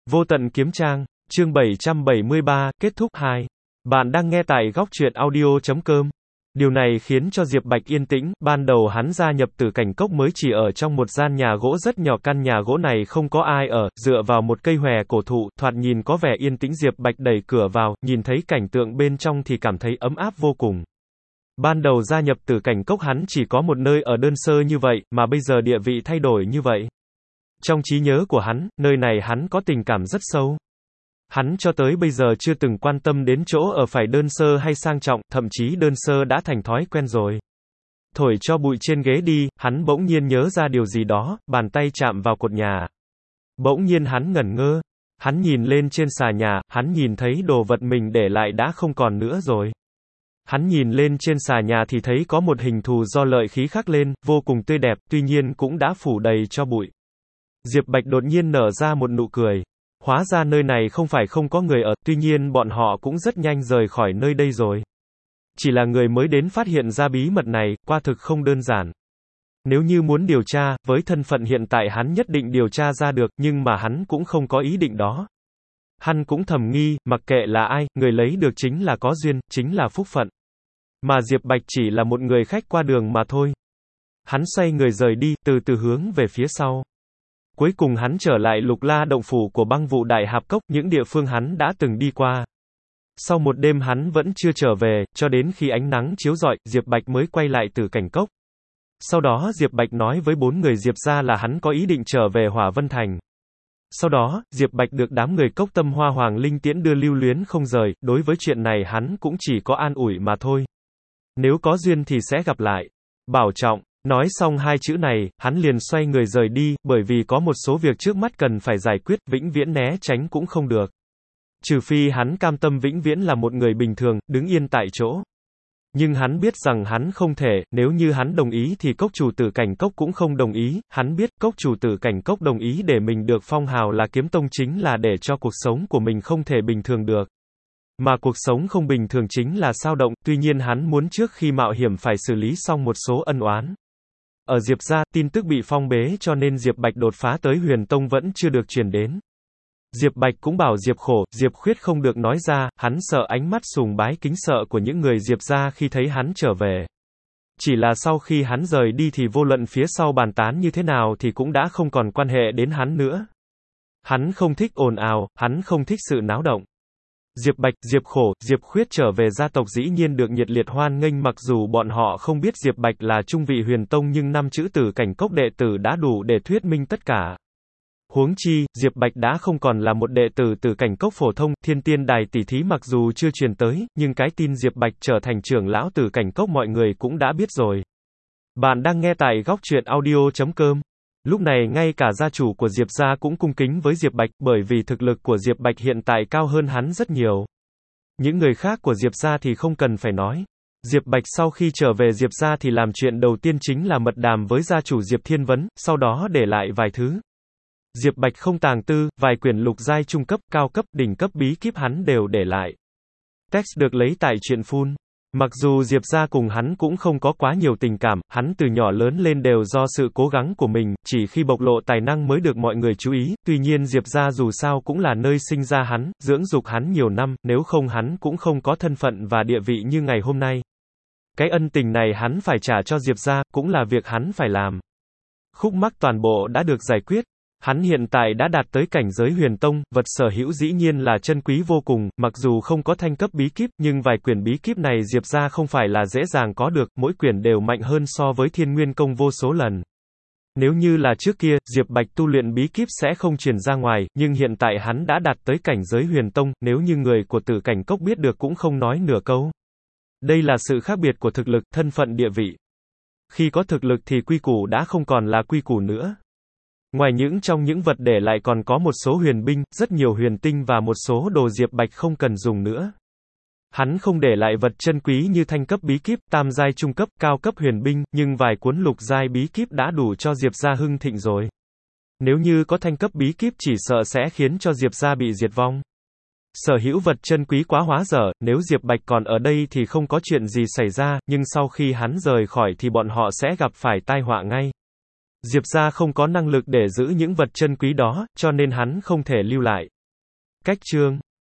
Vô tận kiếm trang, chương 773, kết thúc 2. Bạn đang nghe tại góc truyện audio.com. Điều này khiến cho Diệp Bạch yên tĩnh, ban đầu hắn gia nhập Tử Cảnh Cốc mới chỉ ở trong một gian nhà gỗ rất nhỏ, căn nhà gỗ này không có ai ở, dựa vào một cây hòe cổ thụ, thoạt nhìn có vẻ yên tĩnh. Diệp Bạch đẩy cửa vào, nhìn thấy cảnh tượng bên trong thì cảm thấy ấm áp vô cùng. Ban đầu gia nhập Tử Cảnh Cốc hắn chỉ có một nơi ở đơn sơ như vậy, mà bây giờ địa vị thay đổi như vậy. Trong trí nhớ của hắn, nơi này hắn có tình cảm rất sâu. Hắn cho tới bây giờ chưa từng quan tâm đến chỗ ở phải đơn sơ hay sang trọng, thậm chí đơn sơ đã thành thói quen rồi. Thổi cho bụi trên ghế đi, hắn bỗng nhiên nhớ ra điều gì đó, bàn tay chạm vào cột nhà. Bỗng nhiên hắn ngẩn ngơ. Hắn nhìn lên trên xà nhà, hắn nhìn thấy đồ vật mình để lại đã không còn nữa rồi. Hắn nhìn lên trên xà nhà thì thấy có một hình thù do lợi khí khắc lên, vô cùng tươi đẹp, tuy nhiên cũng đã phủ đầy cho bụi. Diệp Bạch đột nhiên nở ra một nụ cười. Hóa ra nơi này không phải không có người ở, tuy nhiên bọn họ cũng rất nhanh rời khỏi nơi đây rồi. Chỉ là người mới đến phát hiện ra bí mật này, quả thực không đơn giản. Nếu như muốn điều tra, với thân phận hiện tại hắn nhất định điều tra ra được, nhưng mà hắn cũng không có ý định đó. Hắn cũng thầm nghi, mặc kệ là ai, người lấy được chính là có duyên, chính là phúc phận. Mà Diệp Bạch chỉ là một người khách qua đường mà thôi. Hắn xoay người rời đi, từ từ hướng về phía sau. Cuối cùng hắn trở lại Lục La động phủ của Băng Vụ Đại Hạp Cốc, những địa phương hắn đã từng đi qua. Sau một đêm hắn vẫn chưa trở về, cho đến khi ánh nắng chiếu rọi, Diệp Bạch mới quay lại Tử Cảnh Cốc. Sau đó Diệp Bạch nói với 4 người Diệp gia là hắn có ý định trở về Hỏa Vân Thành. Sau đó, Diệp Bạch được đám người Cốc Tâm Hoa Hoàng Linh tiễn đưa lưu luyến không rời, đối với chuyện này hắn cũng chỉ có an ủi mà thôi. Nếu có duyên thì sẽ gặp lại. Bảo trọng. Nói xong hai chữ này, hắn liền xoay người rời đi, bởi vì có một số việc trước mắt cần phải giải quyết, vĩnh viễn né tránh cũng không được. Trừ phi hắn cam tâm vĩnh viễn là một người bình thường, đứng yên tại chỗ. Nhưng hắn biết rằng hắn không thể, nếu như hắn đồng ý thì cốc chủ Tử Cảnh Cốc cũng không đồng ý, hắn biết cốc chủ Tử Cảnh Cốc đồng ý để mình được phong hào là kiếm tông chính là để cho cuộc sống của mình không thể bình thường được. Mà cuộc sống không bình thường chính là sao động, tuy nhiên hắn muốn trước khi mạo hiểm phải xử lý xong một số ân oán. Ở Diệp gia, tin tức bị phong bế cho nên Diệp Bạch đột phá tới Huyền Tông vẫn chưa được truyền đến. Diệp Bạch cũng bảo Diệp Khổ, Diệp Khuyết không được nói ra, hắn sợ ánh mắt sùng bái kính sợ của những người Diệp gia khi thấy hắn trở về. Chỉ là sau khi hắn rời đi thì vô luận phía sau bàn tán như thế nào thì cũng đã không còn quan hệ đến hắn nữa. Hắn không thích ồn ào, hắn không thích sự náo động. Diệp Bạch, Diệp Khổ, Diệp Khuyết trở về gia tộc dĩ nhiên được nhiệt liệt hoan nghênh, mặc dù bọn họ không biết Diệp Bạch là trung vị Huyền Tông nhưng 5 chữ Tử Cảnh Cốc đệ tử đã đủ để thuyết minh tất cả. Huống chi, Diệp Bạch đã không còn là một đệ tử Tử Cảnh Cốc phổ thông, Thiên Tiên Đài tỷ thí mặc dù chưa truyền tới, nhưng cái tin Diệp Bạch trở thành trưởng lão Tử Cảnh Cốc mọi người cũng đã biết rồi. Bạn đang nghe tại góc truyện audio.com. Lúc này ngay cả gia chủ của Diệp gia cũng cung kính với Diệp Bạch, bởi vì thực lực của Diệp Bạch hiện tại cao hơn hắn rất nhiều. Những người khác của Diệp gia thì không cần phải nói. Diệp Bạch sau khi trở về Diệp gia thì làm chuyện đầu tiên chính là mật đàm với gia chủ Diệp Thiên Vấn, sau đó để lại vài thứ. Diệp Bạch không tàng tư, vài quyển lục giai trung cấp, cao cấp, đỉnh cấp bí kíp hắn đều để lại. Text được lấy tại truyện Phun. Mặc dù Diệp gia cùng hắn cũng không có quá nhiều tình cảm, hắn từ nhỏ lớn lên đều do sự cố gắng của mình, chỉ khi bộc lộ tài năng mới được mọi người chú ý, tuy nhiên Diệp gia dù sao cũng là nơi sinh ra hắn, dưỡng dục hắn nhiều năm, nếu không hắn cũng không có thân phận và địa vị như ngày hôm nay. Cái ân tình này hắn phải trả cho Diệp gia, cũng là việc hắn phải làm. Khúc mắc toàn bộ đã được giải quyết. Hắn hiện tại đã đạt tới cảnh giới Huyền Tông, vật sở hữu dĩ nhiên là chân quý vô cùng, mặc dù không có thanh cấp bí kíp, nhưng vài quyển bí kíp này Diệp gia không phải là dễ dàng có được, mỗi quyển đều mạnh hơn so với Thiên Nguyên Công vô số lần. Nếu như là trước kia, Diệp Bạch tu luyện bí kíp sẽ không truyền ra ngoài, nhưng hiện tại hắn đã đạt tới cảnh giới Huyền Tông, nếu như người của Tử Cảnh Cốc biết được cũng không nói nửa câu. Đây là sự khác biệt của thực lực, thân phận địa vị. Khi có thực lực thì quy củ đã không còn là quy củ nữa. Ngoài trong những vật để lại còn có một số huyền binh, rất nhiều huyền tinh và một số đồ Diệp Bạch không cần dùng nữa. Hắn không để lại vật chân quý như thanh cấp bí kíp, tam giai trung cấp, cao cấp huyền binh, nhưng vài cuốn lục giai bí kíp đã đủ cho Diệp gia hưng thịnh rồi. Nếu như có thanh cấp bí kíp chỉ sợ sẽ khiến cho Diệp gia bị diệt vong. Sở hữu vật chân quý quá hóa dở, nếu Diệp Bạch còn ở đây thì không có chuyện gì xảy ra, nhưng sau khi hắn rời khỏi thì bọn họ sẽ gặp phải tai họa ngay. Diệp gia không có năng lực để giữ những vật chân quý đó, cho nên hắn không thể lưu lại. Cách chương